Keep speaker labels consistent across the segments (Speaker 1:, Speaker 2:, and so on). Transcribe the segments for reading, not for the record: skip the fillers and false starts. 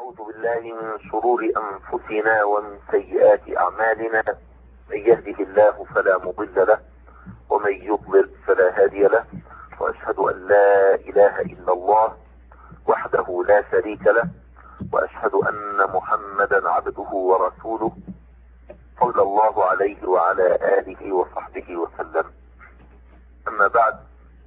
Speaker 1: ونعوذ بالله من شرور أنفسنا ومن سيئات أعمالنا. من يهده الله فلا مضل له ومن يضلل فلا هادي له، وأشهد أن لا إله إلا الله وحده لا شريك له، وأشهد أن محمدا عبده ورسوله صلى الله عليه وعلى آله وصحبه وسلم. أما بعد،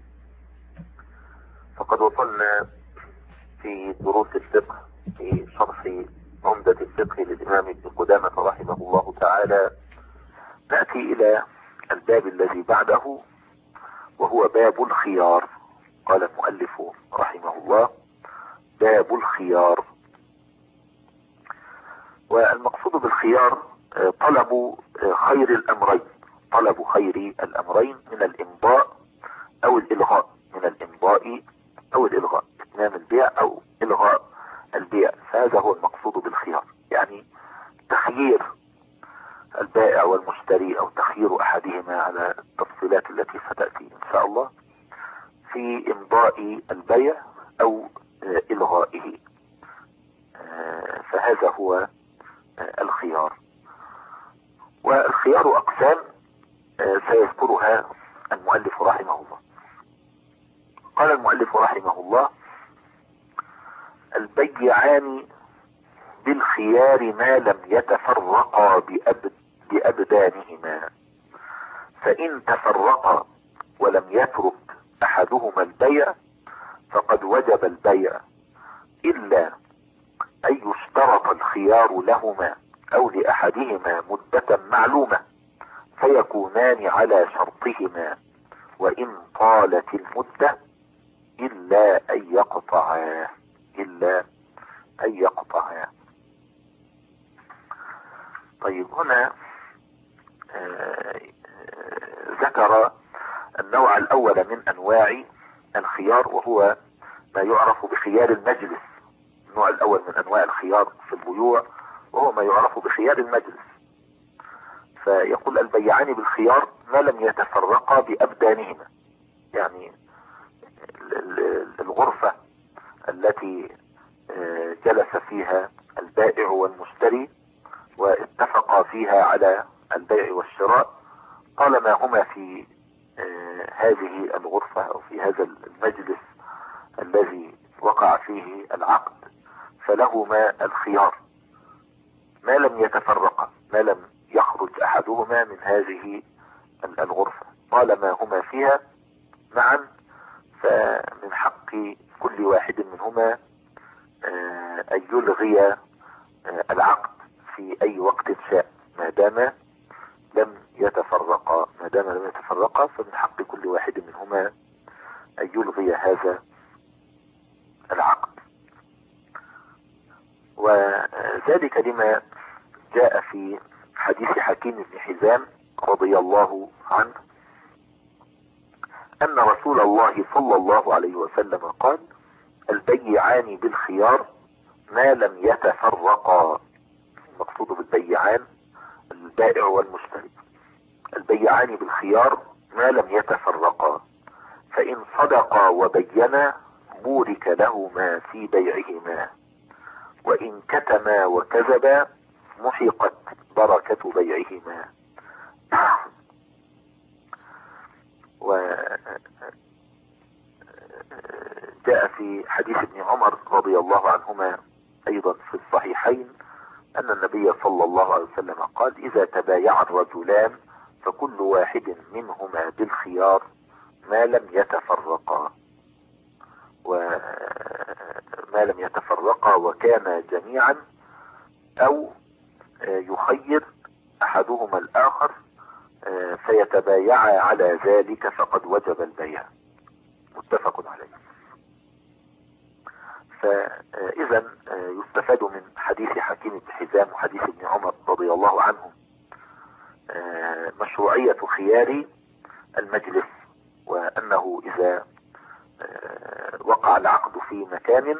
Speaker 1: فقد وصلنا في دروس الفقه في شرح عمدة الفقه للإمام ابن قدامة رحمه الله تعالى. نأتي إلى الباب الذي بعده وهو باب الخيار. قال المؤلف رحمه الله: باب الخيار. والمقصود بالخيار طلب خير الأمرين، طلب خير الأمرين من الإمضاء أو الإلغاء، من الإمضاء أو الإلغاء، إتمام البيع أو إلغاء البيع. فهذا هو المقصود بالخيار، يعني تخيير البائع والمشتري أو تخيير أحدهما على التفصيلات التي ستأتي إن شاء الله في إمضاء البيع أو إلغائه. فهذا هو الخيار. والخيار أقسام سيذكرها المؤلف رحمه الله. قال المؤلف رحمه الله: البيعان بالخيار ما لم يتفرقا بأبدانهما، فإن تفرقا ولم يترك أحدهما البيع فقد وجب البيع، إلا أن يشترط الخيار لهما أو لأحدهما مدة معلومة فيكونان على شرطهما، وإن طالت المدة إلا أن يقطعا. طيب، هنا ذكر النوع الأول من أنواع الخيار، وهو ما يعرف بخيار المجلس. النوع الأول من أنواع الخيار في البيوع وهو ما يعرف بخيار المجلس. فيقول: البيعان بالخيار ما لم يتفرقا بأبدانهما، يعني الغرفة التي جلس فيها البائع والمشتري واتفقا فيها على البيع والشراء، طالما هما في هذه الغرفة أو في هذا المجلس الذي وقع فيه العقد، فلهما الخيار ما لم يتفرقا، ما لم يخرج أحدهما من هذه الغرفة، طالما هما فيها معا، فمن حق كل واحد منهما أن يلغي العقد في أي وقت شاء ما دام لم يتفرقا. فمن حق كل واحد منهما أن يلغي هذا العقد. وذلك لما جاء في حديث حكيم بن حزام رضي الله عنه أن رسول الله صلى الله عليه وسلم قال: البيعان بالخيار ما لم يتفرقا. المقصود بالبيعان البائع والمشتري. البيعان بالخيار ما لم يتفرقا، فإن صدقا وبينا بورك لهما في بيعهما، وإن كتما وكذبا محقت بركة بيعهما. وجاء في حديث ابن عمر رضي الله عنهما أيضا في الصحيحين أن النبي صلى الله عليه وسلم قال: إذا تبايع الرجلان فكل واحد منهما بالخيار ما لم يتفرقا وكان جميعا، أو يخير أحدهما الآخر فيتبايعا على ذلك فقد وجب البيع. متفق عليه. فإذا يستفاد من حديث حكيم بن حزام وحديث ابن عمر رضي الله عنهم مشروعية خيار المجلس، وأنه إذا وقع العقد في مكان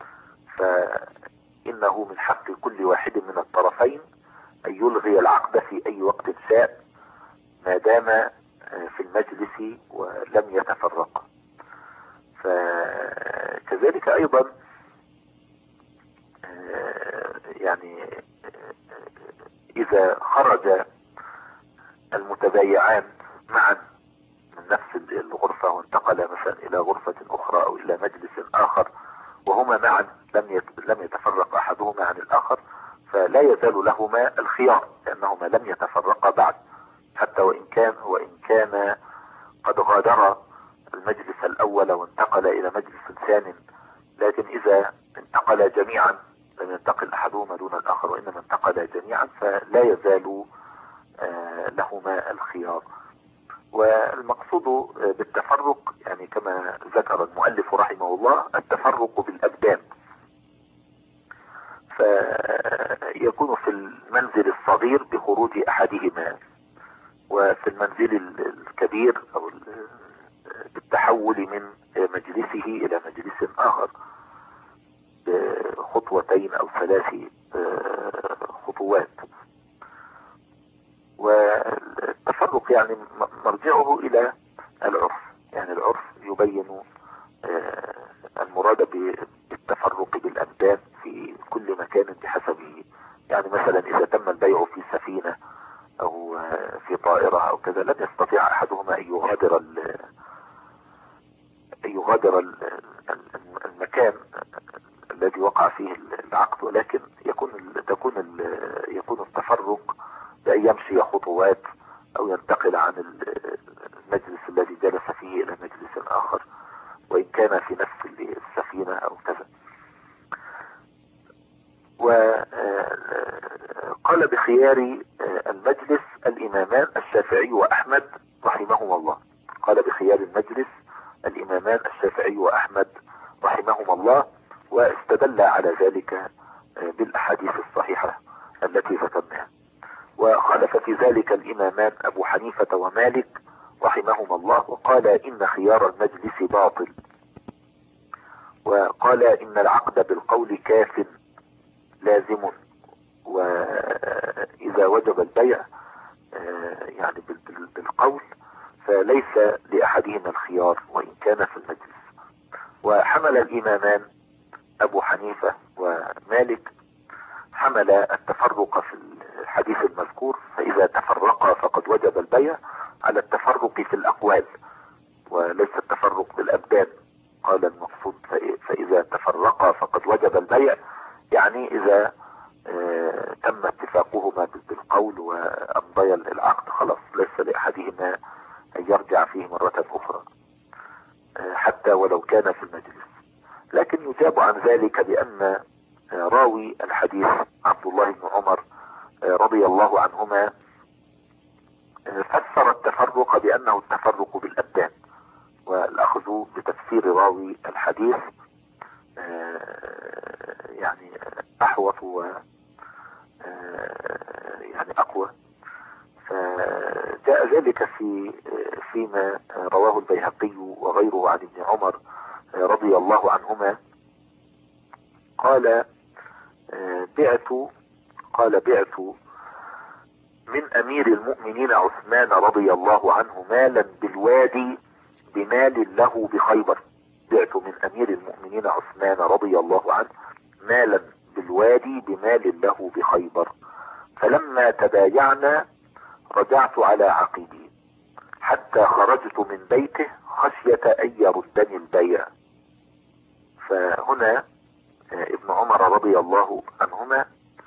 Speaker 1: فإنه من حق كل واحد من الطرفين أن يلغي العقد في أي وقت شاء ما دام في المجلس ولم يتفرق. فكذلك أيضا يعني إذا خرج المتبايعان معا من نفس الغرفة وانتقل مثلا إلى غرفة أخرى أو إلى مجلس آخر وهما معا لم يتفرق أحدهما عن الآخر، فلا يزال لهما الخيار لأنهما لم يتفرقا بعد، حتى وإن كان قد غادر المجلس الأول وانتقل إلى مجلس ثاني، لكن إذا انتقل جميعا لم ينتقل أحدهما دون الآخر وإنما انتقل جميعا فلا يزال لهما الخيار. والمقصود بالتفرق يعني كما ذكر المؤلف رحمه الله التفرق بالأبدان، فيكون في المنزل الصغير بخروج أحدهما، وفي المنزل الكبير أو بالتحول من مجلسه إلى مجلس آخر بخطوتين أو 3 خطوات. والتفرق يعني مرجعه إلى العرف، يعني العرف يبين المراد بالتفرق بالأبدان في كل مكان بحسبه. يعني مثلا إذا تم البيع في سفينة أو في طائرة أو كذا لن يستطيع أحدهما أن يغادر المكان الذي وقع فيه العقد، ولكن يكون التفرق بأن يمشي خطوات أو ينتقل عن المجلس الذي جلس فيه إلى مجلس آخر وإن كان في نفس السفينة أو كذا. وقال بخيار المجلس الإمامان الشافعي وأحمد رحمهما الله. قال بخيار المجلس الإمامان الشافعي وأحمد رحمهما الله، واستدل على ذلك بالأحاديث الصحيحة التي ذكرناها. وخالف في ذلك الإمامان أبو حنيفة ومالك رحمهما الله، وقال إن خيار المجلس باطل، وقال إن العقد بالقول كاف لازم، وإذا وجب البيع يعني بالقول فليس لأحدهما الخيار وإن كان في المجلس. وحمل الإمامان أبو حنيفة ومالك حمل التفرق في الحديث المذكور فإذا تفرقا فقد وجب البيع على التفرق في الأقوال وليس التفرق بالأبدان. قال المقصود فإذا تفرقا فقد وجب البيع، يعني إذا تم اتفاقهما بالقول وأمضي العقد خلاص ليس لأحدهما أن يرجع فيه مرة أخرى حتى ولو كان في المجلس. لكن يجاب عن ذلك بأن راوي الحديث عبد الله بن عمر رضي الله عنهما فسر التفرق بأنه التفرق بالأبدان، والأخذ بتفسير راوي الحديث يعني أحوط و يعني أقوى. فجاء ذلك فيما رواه البيهقي وغيره عن ابن عمر رضي الله عنهما قال بعت من أمير المؤمنين عثمان رضي الله عنه مالا بالوادي بمال له بخيبر. بعت من أمير المؤمنين عثمان رضي الله عنه مالا بالوادي بمال له بخيبر، فلما تبايعنا رجعت على عقيدي حتى خرجت من بيته خشية أن يردني البيع. فهنا ابن عمر رضي الله عنهما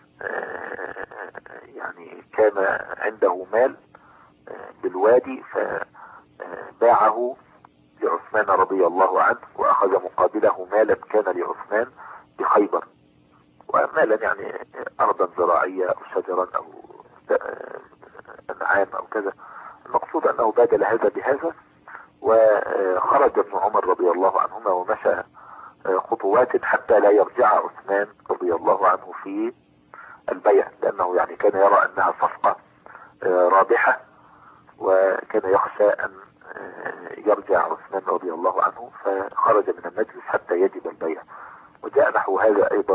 Speaker 1: يعني كان عنده مال بالوادي فباعه لعثمان رضي الله عنه وأخذ مقابله مالا كان لعثمان بخيبر، ومالا يعني أرضا زراعية أو شجرا أو أنعام أو كذا. المقصود أنه بادل هذا بهذا، وخرج ابن عمر رضي الله عنهما ومشى خطوات حتى لا يرجع عثمان رضي الله عنه في البيع، لأنه يعني كان يرى أنها صفقة رابحة وكان يخشى أن يرجع عثمان رضي الله عنه، فخرج من المجلس حتى يجب البيع. وجاء نحو هذا أيضا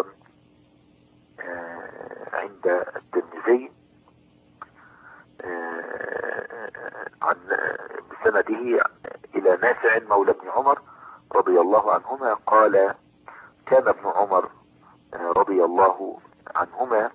Speaker 1: عند الترمذي عن بسنده إلى نافع مولى ابن عمر رضي الله عنهما قال كان ابن عمر رضي الله الله عنهما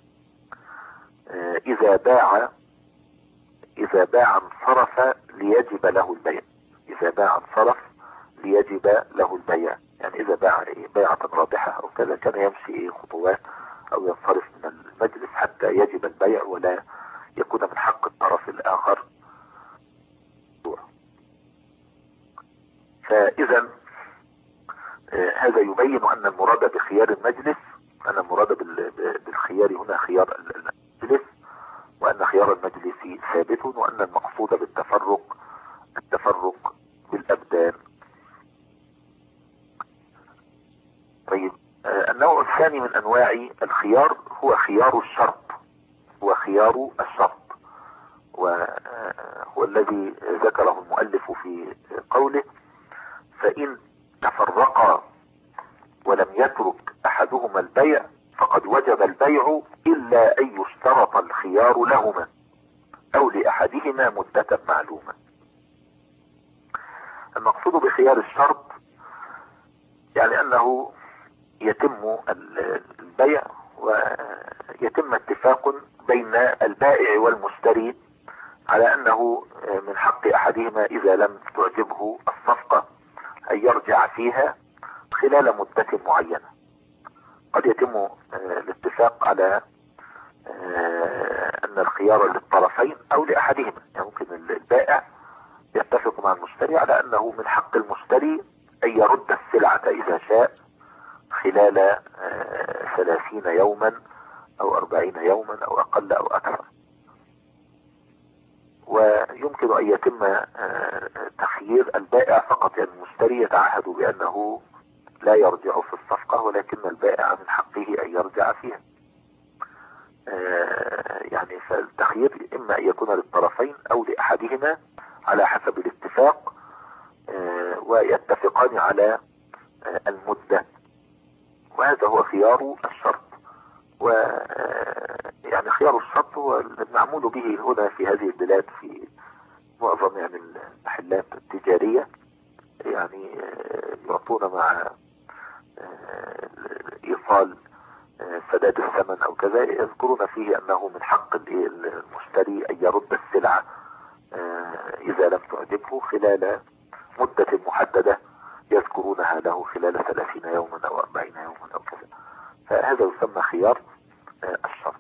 Speaker 1: إذا باع انصرف ليجب له البيع. إذا باع انصرف ليجب له البيع، يعني إذا باع بيعة رابحة أو كذا كان يمشي خطوات أو ينصرف من المجلس حتى يجب البيع ولا يكون من حق الطرف الآخر. فإذا هذا يبين أن المراد بخيار المجلس، أن المراد بالخيار هنا خيار المجلس، وأن خيار المجلس ثابت، وأن المقصود بالتفرق التفرق بالأبدان. طيب، النوع الثاني من أنواع الخيار هو خيار الشرط، وهو الذي ذكره المؤلف في قوله: فإن تفرقا ولم يترك أحدهما البيع فقد وجب البيع إلا أن يشترط الخيار لهما أو لأحدهما مدة معلومة. المقصود بخيار الشرط يعني أنه يتم البيع ويتم اتفاق بين البائع والمشتري على أنه من حق أحدهما إذا لم تعجبه الصفقة أن يرجع فيها خلال مدة معينة. قد يتم الاتفاق على أن الخيار للطرفين أو لأحدهما، يعني ممكن البائع يتفق مع المشتري على أنه من حق المشتري أن يرد السلعة إذا شاء خلال 30 يوما أو 40 يوما أو أقل أو أكثر، ويمكن أن يتم تخيير البائع فقط، يعني المشتري يتعهد بأنه لا يرجع في الصفقة ولكن البائع من حقه أن يرجع فيها. يعني فالتخيير إما أن يكون للطرفين أو لأحدهما على حسب الاتفاق، ويتفقان على المدة، وهذا هو خيار الشرط. ويعني خيار الشرط هو المعمول به هنا في هذه البلاد في معظم يعني المحلات التجارية، يعني يعطون مع إيصال سداد الثمن أو كذا يذكرون فيه أنه من حق المشتري أن يرد السلعة إذا لم تعجبه خلال مدة محددة يذكرونها له خلال 30 يوما أو 40 يوما أو كذا، فهذا يسمى خيار الشرط.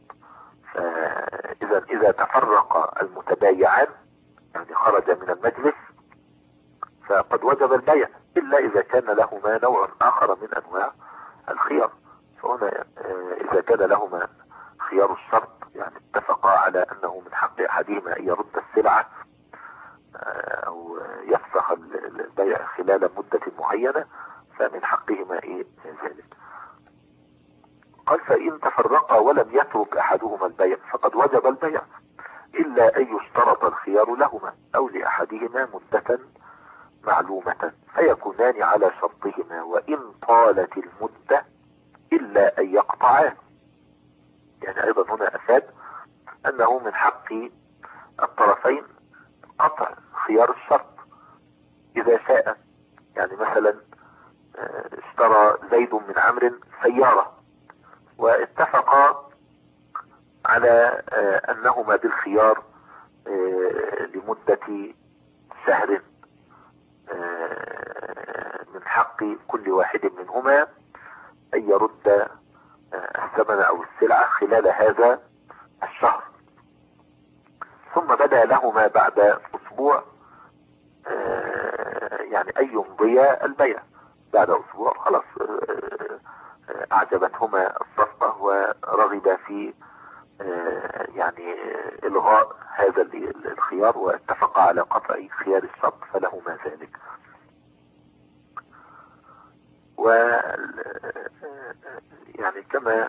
Speaker 1: إذا تفرق المتبايعان يعني خرج من المجلس فقد وجب البيع إلا إذا كان لهما نوع آخر من أنواع الخيار. فهنا إذا كان لهما خيار الشرط يعني اتفقا على أنه من حق أحدهما أن يرد السلعة أو يفسخ البيع خلال مدة معينة فمن حقهما ذلك. قال: فإن تفرقا ولم يترك أحدهما البيع فقد وجب البيع إلا أن يشترط الخيار لهما أو لأحدهما مدة معلومة فيكونان على شرطهما وإن طالت المدة إلا أن يقطعا. يعني أيضا هنا أفاد أنه من حق الطرفين قطع خيار الشرط إذا شاء. يعني مثلا اشترى زيد من عمرو سيارة واتفقا على أنهما بالخيار لمدة شهر، من حق كل واحد منهما أن يرد الثمن أو السلعة خلال هذا الشهر، ثم بدا لهما بعد أسبوع يعني أن يمضيا البيع. بعد أسبوع خلاص أعجبتهما الصفقة ورغبا في يعني إلغاء هذا الخيار واتفقا على قطع خيار الشرط فلهما ذلك. و يعني كما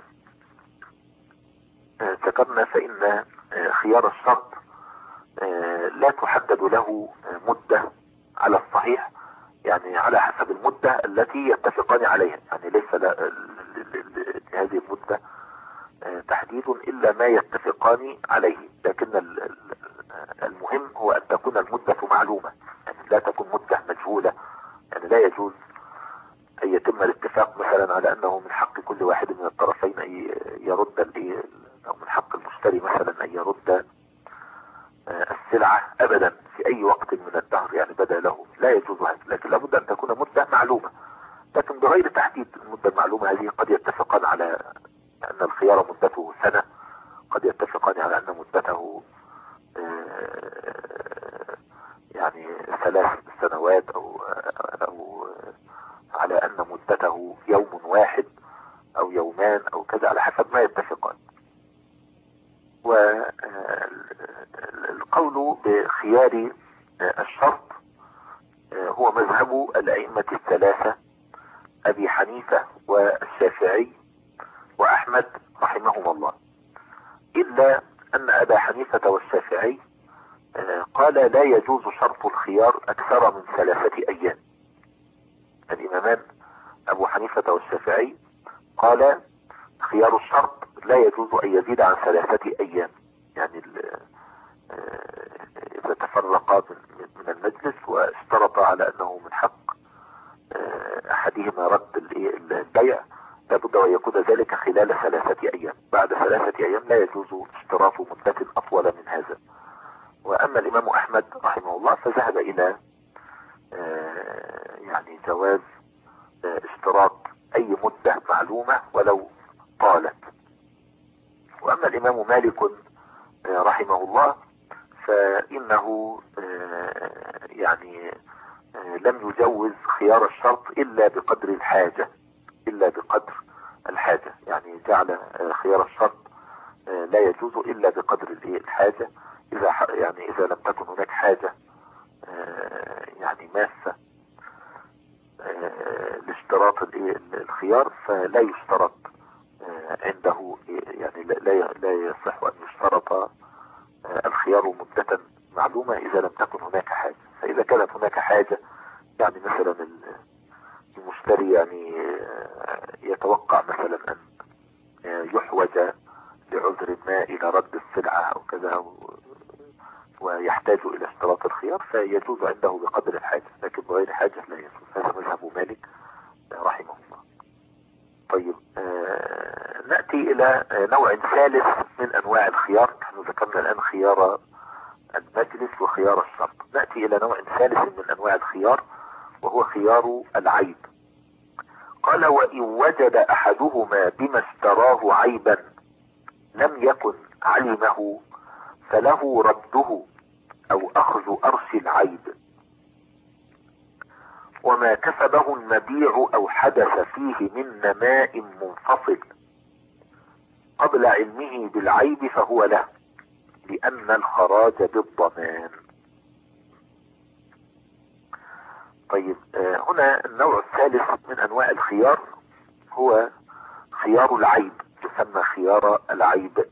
Speaker 1: ذكرنا فإن خيار الشرط لا تحدد له مدة على الصحيح، يعني على حسب المدة التي يتفقان عليها، يعني ليس لهذه المدة تحديد إلا ما يتفقان عليه، لكن المهم هو أن تكون المدة معلومة، يعني لا تكون مدة مجهولة. يعني لا يجوز أن يتم الاتفاق مثلا على أنه من حق كل واحد من الطرفين أن يرد أو من حق المشتري مثلا أن يرد السلعة أبدا في أي وقت من الدهر، يعني بدا له، لا يجوز هذا. لكن لابد أن تكون مدة معلومة، لكن بغير تحديد المدة المعلومة هذه. قد يتفقان على أن الخيار مدته سنة، قد يتفقان على أن مدته يعني 3 سنوات، أو على أن مدته يوم واحد أو يومان أو كذا، على حسب ما يتفقان. والقول بخيار الشرط هو مذهب الأئمة الثلاثة، أبي حنيفة والشافعي وأحمد رحمهم الله، إلا أن أبا حنيفة والشافعي قال لا يجوز شرط الخيار أكثر من 3 أيام. الإمامان أبو حنيفة والشافعي قال خيار الشرط لا يجوز أن يزيد عن 3 أيام، يعني إذا تفرقا من المجلس واشترط على أنه من حق أحدهما رد البيع، لابد أن يكون ذلك خلال 3 أيام. بعد 3 أيام لا يجوز اشتراط مدة أطول من هذا. وأما الإمام أحمد رحمه الله فذهب إلى يعني جواز اشتراط أي مدة معلومة ولو طالت. وأما الإمام مالك رحمه الله فإنه يعني لم يجوز خيار الشرط إلا بقدر الحاجة، إلا بقدر الحاجة، يعني جعل خيار الشرط لا يجوز إلا بقدر الحاجة. إذا لم تكن هناك حاجة يعني ماسة لاشتراط الخيار فلا يشترط عنده، يعني لا يصح أن يشترط الخيار مدة معلومة إذا لم تكن هناك حاجة. فإذا كانت هناك حاجة، يعني مثلا المشتري يعني يتوقع مثلا أن يحوج لعذر ما إلى رد السلعة أو كذا ويحتاج إلى اشتراط الخيار، فيجوز عنده بقدر الحاجة، لكن بغير حاجة لا يجوز. هذا مذهب مالك رحمه الله. طيب نأتي إلى نوع ثالث من أنواع الخيار. نحن ذكرنا الآن خيار المجلس وخيار الشرط، نأتي إلى نوع ثالث من أنواع الخيار وهو خيار العيب. قال وإن وجد أحدهما بما اشتراه عيبا لم يكن علمه فله رده أو أخذ أرش العيب، وما كسبه المبيع أو حدث فيه من نماء منفصل قبل علمه بالعيب فهو له، لأن الخراج بالضمان. طيب هنا النوع الثالث من أنواع الخيار هو خيار العيب، يسمى خيار العيب.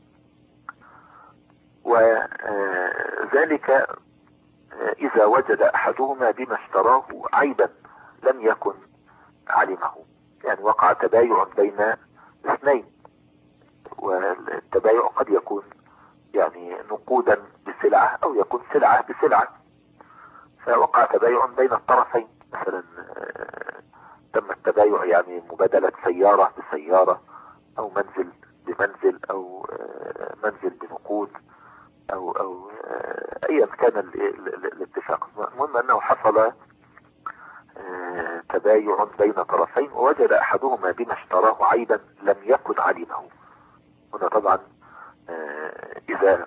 Speaker 1: وذلك إذا وجد أحدهما بما اشتراه عيبا لم يكن علمه، يعني وقع تبايع بين اثنين، والتبايع قد يكون يعني نقودا بسلعة أو يكون سلعة بسلعة، فوقع تبايع بين الطرفين. مثلا تم التبايع يعني مبادلة سيارة بسيارة أو منزل بمنزل أو منزل بنقود أو أيا كان الاتفاق. المهم أنه حصل تبايع بين طرفين ووجد أحدهما بما اشتراه عيبا لم يكن علمه. هنا طبعا إذا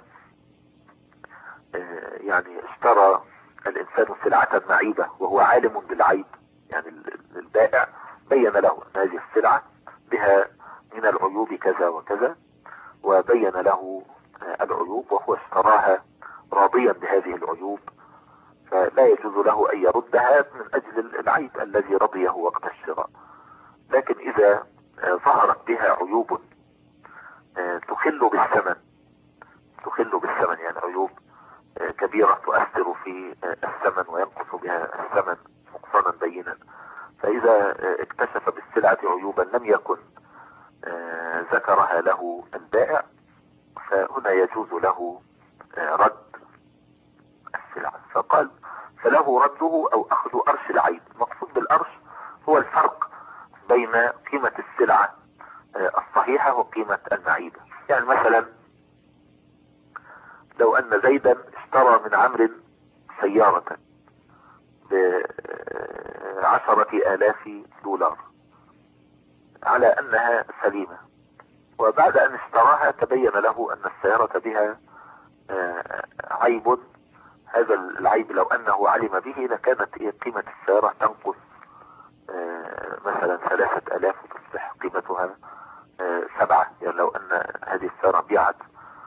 Speaker 1: يعني اشترى الإنسان سلعة معيبة وهو عالم بالعيب، يعني البائع بين له أن هذه السلعة بها من العيوب كذا وكذا، وبين له العيوب وهو اشتراها راضيا بهذه العيوب، فلا يجوز له أن يردها من أجل العيب الذي رضيه وقت الشراء. لكن إذا ظهرت بها عيوب تخل بالثمن، يعني عيوب كبيرة تؤثر في الثمن وينقص بها الثمن نقصانا بينا، فإذا اكتشف بالسلعة عيوبا لم يكن ذكرها له البائع فهنا يجوز له رد السلعة. فقال فله رده أو أخذ أرش العيب. المقصود بالأرش هو الفرق بين قيمة السلعة الصحيحة وقيمة المعيبة. يعني مثلا لو ان زيدا اشترى من عمرو سيارة ب10,000 دولار على انها سليمة، وبعد ان اشتراها تبين له ان السيارة بها عيب. هذا العيب لو انه علم به لكانت قيمة السيارة تنقص مثلا 3,000 وتصبح قيمتها 7. يعني لو ان هذه السيارة بيعت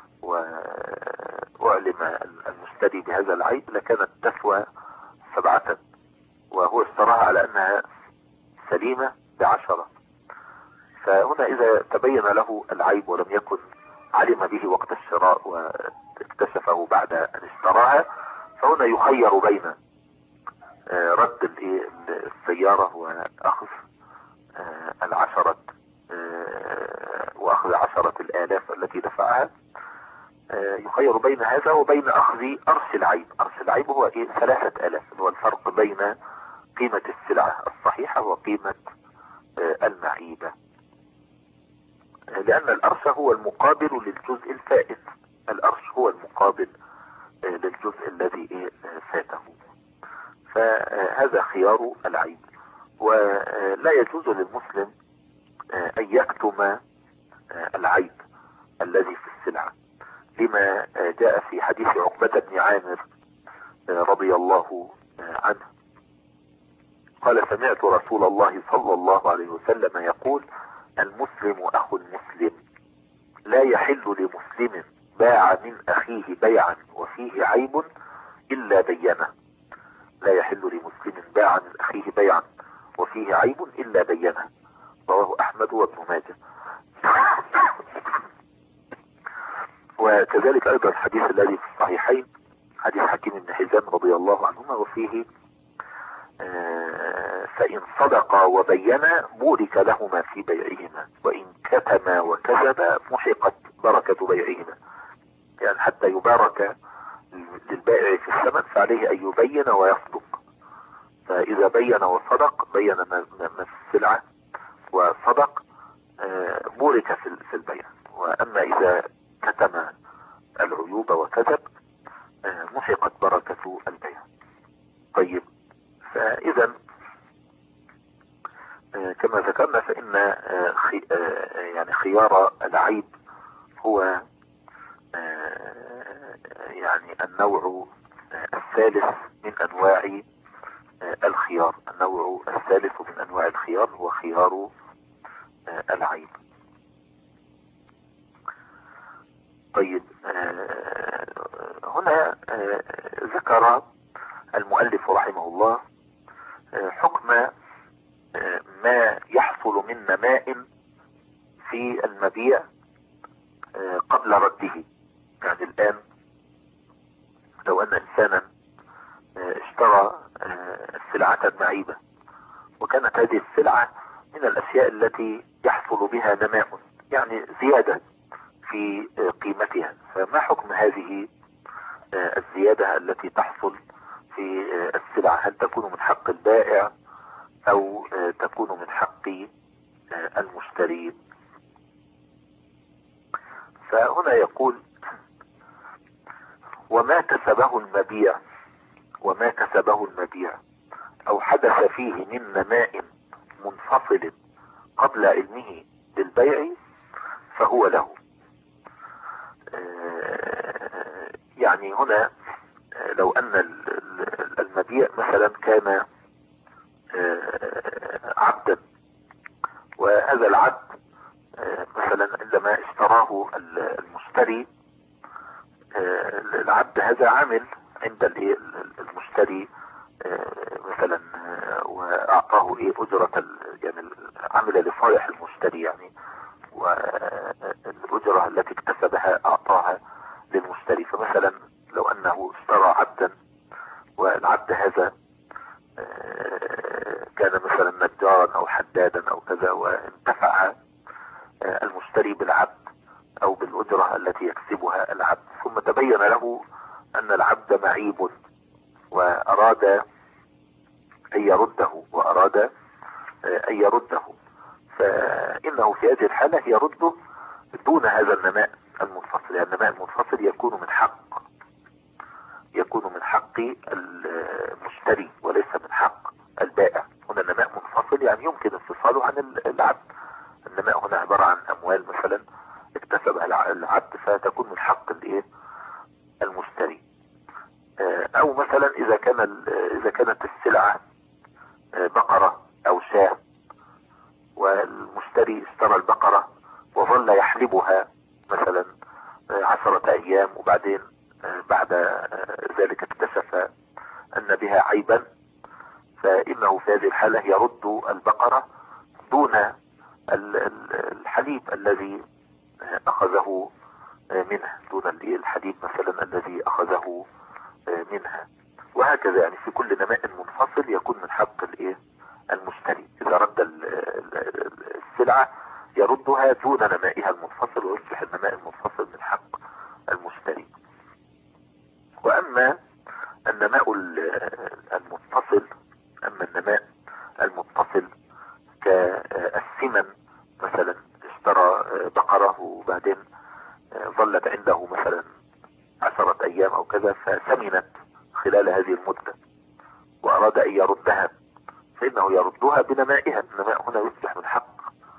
Speaker 1: واعلم المشتري بهذا العيب لكانت تسوى 7، وهو اشتراها على انها سليمة ب10. فهنا اذا تبين له العيب ولم يكن علم به وقت الشراء واكتشفه بعد ان اشتراها، فهنا يخير بين رد السيارة واخذ 10,000 التي دفعها. يخير بين هذا وبين اخذ ارش العيب. ارش العيب هو 3,000، هو الفرق بين قيمة السلعة الصحيحة وقيمة المعيبة، لان الارش هو المقابل للجزء الفائت. الارش هو المقابل للجزء الذي فاته. فهذا خيار العيب. ولا يجوز للمسلم ان يكتم العيب الذي في السلعة، لما جاء في حديث عقبة بن عامر رضي الله عنه قال: سمعت رسول الله صلى الله عليه وسلم يقول: المسلم اخو المسلم، لا يحل لمسلم باع من اخيه بيعا وفيه عيب الا بينه. لا يحل لمسلم باع من اخيه بيعا وفيه عيب الا بينه. رواه احمد وابن ماجه. وكذلك ايضا الحديث الذي في الصحيحين حديث حكيم بن حزام رضي الله عنهما، وفيه فإن صدقا وبينا بورك لهما في بيعهما، وإن كتما وكذبا محقت بركة بيعهما. يعني حتى يبارك للبائع في الثمن فعليه أن يبين ويصدق. فإذا بين وصدق، بين ما في السلعة وصدق، بورك في البيع. وأما إذا كتم العيوب وكذب محقت بركة البيع. طيب، فإذا كما ذكرنا فإن يعني خيار العيب هو يعني النوع الثالث من أنواع الخيار. النوع الثالث من أنواع الخيار هو خيار العيب. طيب، هنا ذكر المؤلف رحمه الله حكم ما يحصل من نماء في المبيع قبل رده. يعني الآن لو أن إنسانا اشترى سلعة معيبة، وكانت هذه السلعة من الأشياء التي يحصل بها نماء، يعني زيادة في قيمتها، فما حكم هذه الزيادة التي تحصل في السلعة؟ هل تكون من حق البائع أو تكون من حق المشتري؟ فهنا يقول: وما كسبه المبيع أو حدث فيه من نماء منفصل قبل علمه بالبيع فهو له. يعني هنا لو أن المبيع مثلا كان عبدا، وهذا العبد مثلا عندما اشتراه المشتري، العبد هذا عامل عند المشتري مثلا، واعطاه اجرة، يعني عمل لصالح المشتري يعني، والاجرة التي اكتسبها اعطاها للمشتري. فمثلا لو انه اشترى عبدا، والعبد هذا كان مثلا نجارا او حدادا او كذا، وانتفع المشتري بالعبد او بالاجرة التي يكسبها العبد، ثم تبين له ان العبد معيب واراد ان يرده، فإنه في هذه الحالة يرده دون هذا النماء المنفصل. يعني النماء المنفصل يكون من حق المشتري وليس من حق البائع. هنا النماء منفصل يعني يمكن انفصاله عن العبد. النماء هنا عبارة عن أموال مثلا اكتسبها العبد فتكون من حق المشتري. أو مثلا إذا كانت السلعة بقرة أو شاة، والمشتري اشترى البقرة وظل يحلبها مثلا 10 أيام، وبعدين بعد ذلك اكتشف أن بها عيبا، فإنه في هذه الحالة يرد البقرة دون الحليب الذي أخذه منها، دون الحليب مثلا الذي أخذه منها. وهكذا يعني في كل نماء منفصل يكون من حق المشتري. إذا رد السلعة يردها دون نمائها المنفصل، ويصبح النماء المنفصل من حق المشتري. وأما النماء المتصل كالثمن مثلا، اشترى بقرة وبعدين ظلت عنده مثلا 10 أيام أو كذا فثمنت خلال هذه المدة وأراد أن يردها، فإنه يردها بنمائها. النماء هنا يصبح من حق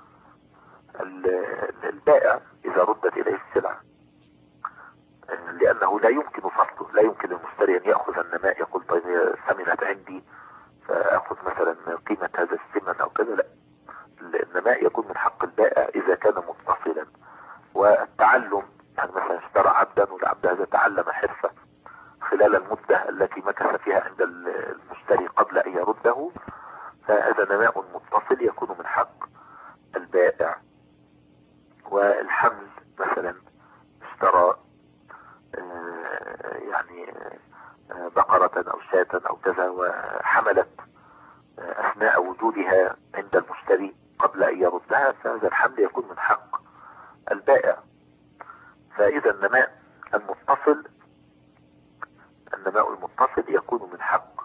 Speaker 1: البائع إذا ردت إليه السلعة، لأنه لا يمكن فصله. لا يمكن للمشتري أن يأخذ النماء يقول طيب هي ثمنت عندي فأخذ مثلا قيمة هذا الثمن أو كذا، لا. النماء يكون من حق البائع إذا كان متصلا. والتعلم يعني مثلا اشترى عبدا والعبد هذا تعلم حرفة خلال المدة التي مكث فيها عند المشتري قبل أن يرده، فهذا نماء متصل يكون من حق البائع. والحمل مثلا اشترى يعني بقرة أو شاة أو كذا وحملت أثناء وجودها عند المشتري قبل أن يردها، فهذا الحمل يكون من حق البائع. فإذا النماء المتصل يكون من حق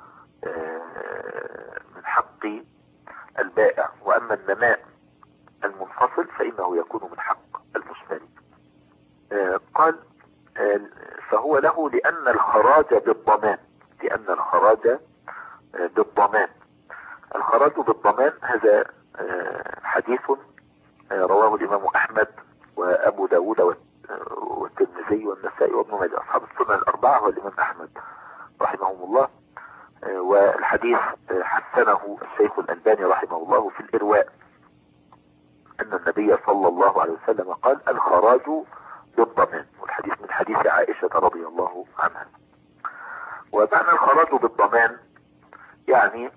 Speaker 1: البائع. وأما النماء المنفصل فإنه يكون من حق المشتري. قال فهو له لأن الخراج بالضمان. الخراج بالضمان هذا حديث رواه الإمام أحمد وأبو داود والترمذي والنسائي وابن ماجه، أصحاب السنن الأربعة والإمام أحمد رحمهم الله. والحديث حسنه الشيخ الألباني رحمه الله في الإرواء، أن النبي صلى الله عليه وسلم قال الخراج بالضمان، والحديث من حديث عائشة رضي الله عنها. ومعنى الخراج بالضمان يعني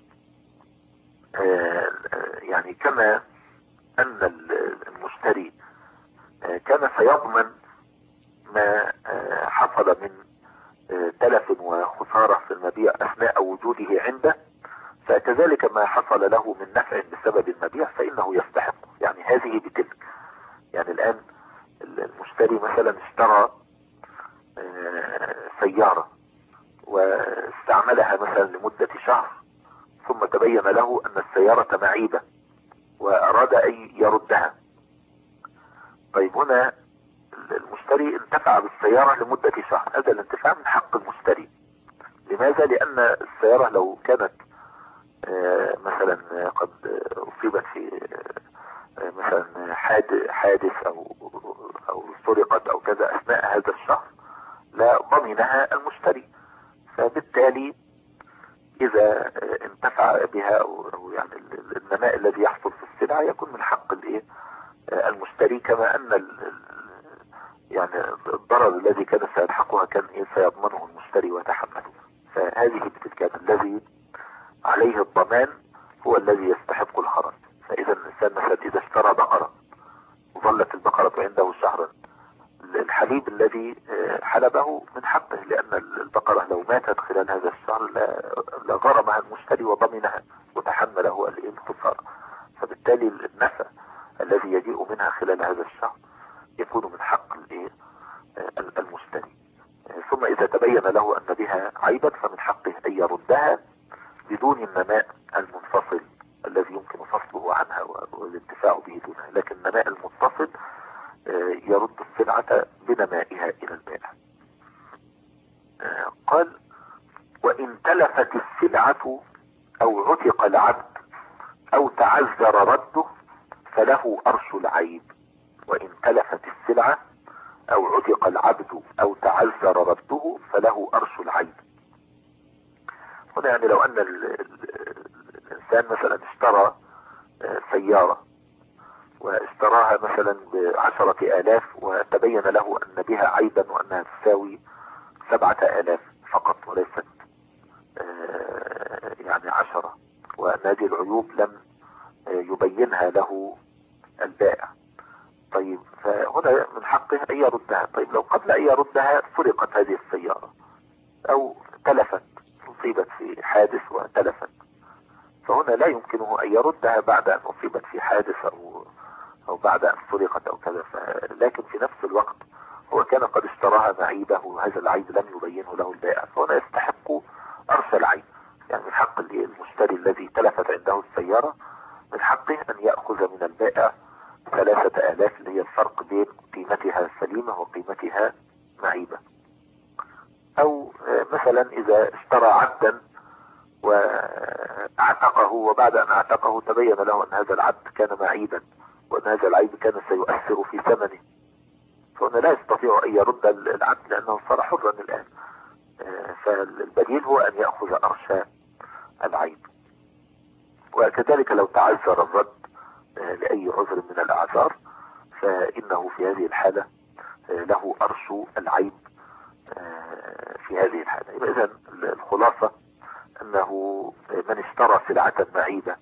Speaker 1: كما أن المشتري كان سيضمن ما حصل من تلف وخسارة في المبيع أثناء وجوده عنده، فكذلك ما حصل له من نفع بسبب المبيع فإنه يستحق. يعني هذه بتلك. يعني الآن المشتري مثلا اشترى سيارة واستعملها مثلا لمدة شهر، ثم تبين له أن السيارة معيبة وأراد أن يردها. طيب هنا المشتري انتفع بالسيارة لمدة شهر، هذا الانتفاع من حق المشتري. لماذا؟ لأن السيارة لو كانت مثلا قد أصيبت في مثلا حادث أو سرقت أو كذا أثناء هذا الشهر لا ضمنها المشتري، فبالتالي إذا انتفع بها أو يعني النماء الذي يحصل في السلعة يكون من حق المشتري، كما أن يعني الضرر الذي كان سيلحقها كان سيضمنه المشتري وتحمله. فهذه بتلك الذي عليه الضمان هو الذي يستحق الخراج. فإذا الإنسان مثلا إذا اشترى بقرة وظلت البقرة عنده شهرا، الحليب الذي حلبه من حقه، لأن البقرة لو ماتت خلال هذا الشهر لغرمها المشتري وضمنها وتحمله الخسارة. فبالتالي النفع الذي يجيء منها خلال هذا الشهر يكون من حق المشتري. ثم إذا تبين له أن بها عيبا فمن حقه أن يردها بدون النماء المنفصل الذي يمكن فصله عنها والانتفاع به دونها، لكن النماء المتصل يرد السلعة بنمائها إلى البائع. قال وإن تلفت السلعة أو عتق العبد أو تعذر رده فله أرش العيب. وإن تلفت السلعة أو عتق العبد أو تعذر رده فله أرش العيب. هنا يعني لو أن الإنسان مثلا اشترى سيارة واشتراها مثلا ب10,000 وتبين له أن بها عيبا وأنها تساوي 7,000 فقط وليست يعني 10، وأن هذه العيوب لم يبينها له البائع. طيب فهنا من حقه أن يردها. طيب لو قبل أن يردها سرقت هذه السيارة أو تلفت، أصيبت في حادث وتلفت، فهنا لا يمكنه أن يردها بعد أن أصيبت في حادث أو بعد أن سرقت أو كذا. لكن في نفس الوقت هو كان قد اشتراها معيبة وهذا العيب لم يبينه له البائع، فهنا يستحق أرش العيب. يعني من حق المشتري الذي تلفت عنده السيارة من حقه أن يأخذ من البائع 3,000 اللي هي الفرق بين قيمتها سليمة وقيمتها معيبة. أو مثلا إذا اشترى عبدا واعتقه وبعد أن اعتقه تبين له أن هذا العبد كان معيبا وأن هذا العيب كان سيؤثر في ثمنه، فهنا لا يستطيع أن يرد العبد لأنه صار حرا الآن. فالبديل هو أن يأخذ أرش العيب. وكذلك لو تعذر الرد لأي عذر من الأعذار فإنه في هذه الحالة له أرش العيب في هذه الحالة. إذن الخلاصة أنه من اشترى سلعة معيبة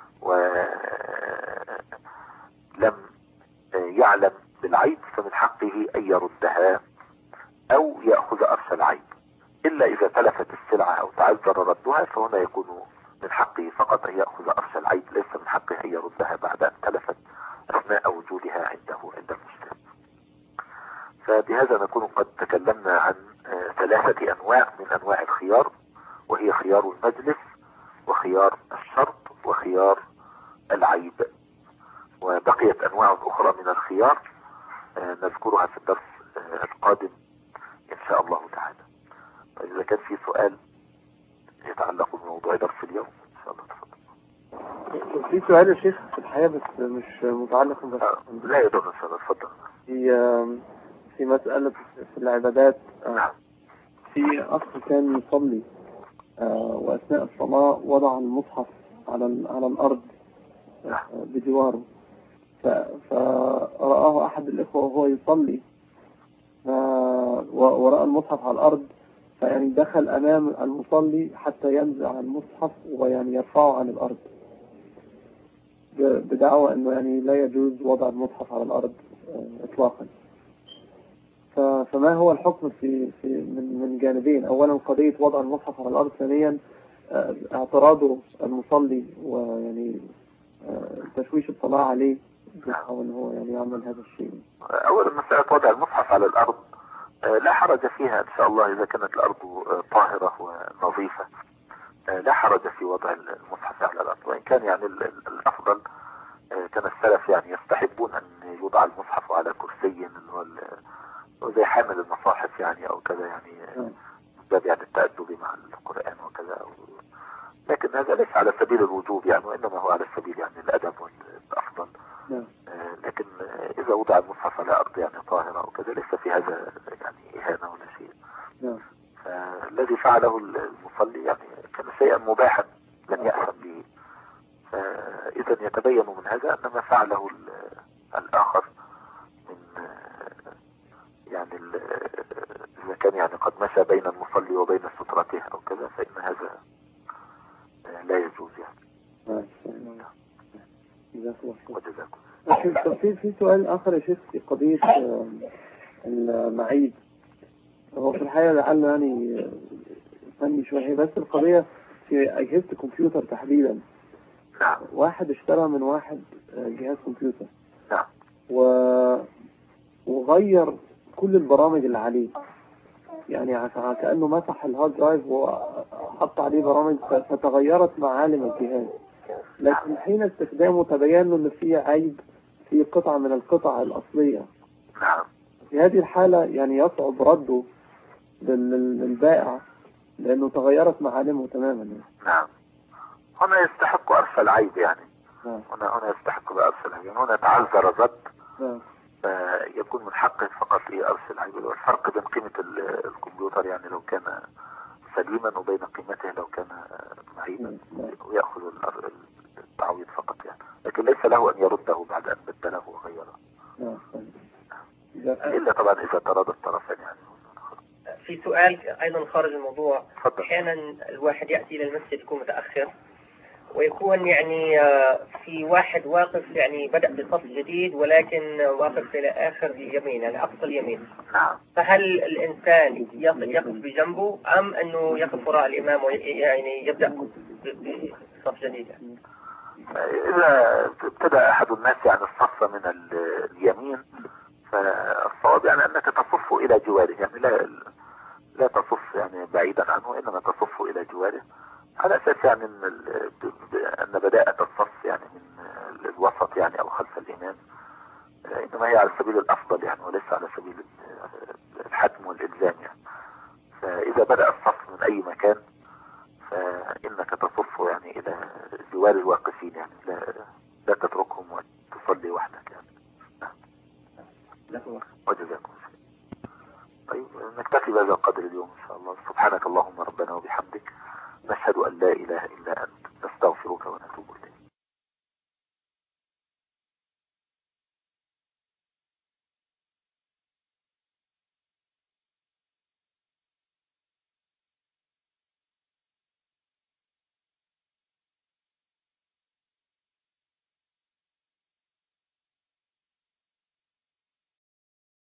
Speaker 1: ولم يعلم بالعيب فمن حقه أن يردها أو يأخذ أرش العيب، إلا إذا تلفت السلعة أو تعذر ردها فهنا يكون من حقه فقط أن يأخذ أرش العيب، ليس من حقه أن يردها بعد أن تلفت أثناء وجودها عند المشتري. فبهذا نكون قد تكلمنا عن 3 أنواع من أنواع الخيار، وهي خيار المجلس وخيار الشرط وخيار العيب. وبقيت أنواع أخرى من الخيار نذكرها في الدرس القادم إن شاء الله تعالى. إذا كان في سؤال يتعلق بموضوع درس اليوم إن شاء الله تفضل.
Speaker 2: في سؤال يا شيخ في الحقيقة بس مش متعلق بس
Speaker 1: لا يضر إن شاء الله تفضل.
Speaker 2: في مسألة في العبادات. في أخ كان يصلي وأثناء الصلاة وضع المصحف على الأرض بجواره، فرآه أحد الإخوة وهو يصلي ورأى المصحف على الأرض، فيعني دخل أمام المصلي حتى ينزع المصحف ويعني يرفعه عن الأرض بدعوى أنه يعني لا يجوز وضع المصحف على الأرض إطلاقا. فما هو الحكم من جانبين؟ أولا قضية وضع المصحف على الأرض، ثانيا اعتراضه المصلي ويعني تشويش الصلاة عليه يحاول هو يعني يعمل هذا الشيء.
Speaker 1: أولا مسألة وضع المصحف على الأرض لا حرج فيها إن شاء الله إذا كانت الأرض طاهرة ونظيفة، لا حرج في وضع المصحف على الأرض. وإن كان يعني الأفضل كان السلف يعني يستحبون أن يوضع المصحف على كرسي اللي هو زي حامل المصاحف يعني أو كذا، يعني باب يعني التأدب مع القرآن وكذا. لكن هذا ليس على سبيل الوجوب يعني، وإنما هو على سبيل يعني الأدب والأفضل. لكن إذا وضع المصحف على أرض يعني طاهرة أو كذا ليس في هذا يعني إهانة ولا شيء. فالذي فعله المصلي يعني كان شيئا مباحا لم يأثم به، فإذا يتبين من هذا أن ما فعله الآخر من يعني إذا كان يعني قد مشى بين المصلي وبين سترته أو كذا فإن هذا لا يجوز يعني. وجزاكم.
Speaker 2: في سؤال آخر يا شيخ في قضية المعيب. هو في الحقيقة لعله يعني فني شوية، بس القضية في أجهزة الكمبيوتر تحديدا. واحد اشترى من واحد جهاز كمبيوتر وغير كل البرامج اللي عليه، يعني كأنه مسح الهارد درايف وحط عليه برامج فتغيرت معالم الجهاز. لكن حين استخدامه تبين له ان فيه عيب في قطعة من القطع الأصلية.
Speaker 1: نعم.
Speaker 2: في هذه الحالة يعني يصعب رده للبائع لأنه تغيرت معالمه تماما يعني.
Speaker 1: نعم. هنا يستحق أرث العيب يعني.
Speaker 2: نعم.
Speaker 1: هنا يستحق بأرث العيب يعني. هنا تعذر الرد.
Speaker 2: نعم.
Speaker 1: يكون من حقه فقط في أرث العيب. الفرق بين قيمة الكمبيوتر يعني لو كان سليما وبين قيمته لو كان معيبا، ويأخذ التعويض فقط يعني، لكن ليس له أن يرده بعد أن بدله وغيره. إلا طبعا إذا تراضى الطرفين يعني.
Speaker 3: في سؤال أيضا خارج الموضوع.
Speaker 1: فضل.
Speaker 3: أحيانا الواحد يأتي إلى المسجد يكون متأخر ويكون يعني في واحد واقف يعني بدأ بصف جديد ولكن واقف إلى آخر اليمين يعني أقصى اليمين.
Speaker 1: نعم.
Speaker 3: فهل الإنسان يقف بجنبه أم أنه يقف وراء الإمام ويعني يبدأ بصف جديد يعني؟
Speaker 1: إذا ابتدأ أحد الناس يعني الصف من اليمين فالصواب يعني أنك تصف إلى جواره يعني لا تصف يعني بعيدا عنه وإنما تصف إلى جواره على أساس يعني أن بداءة الصف يعني من الوسط يعني أو خلف الإمام إنما هي على سبيل الأفضل يعني وليس على سبيل الحتم والإلزام يعني. فإذا بدأ الصف من أي مكان فإنك تصف يعني إلى جوار الواقفين يعني لا تتركهم وتصلي وحدك يعني. وجزاكم الله. طيب نكتفي بهذا القدر اليوم إن شاء الله. سبحانك اللهم ربنا وبحمدك نشهد أن لا إله إلا أنت نستغفرك ونتوب إليك.